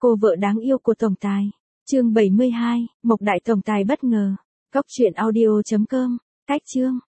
Cô vợ đáng yêu của tổng tài. Chương 72, Mộc Đại tổng tài bất ngờ. Cốc truyện audio.com. Cách chương.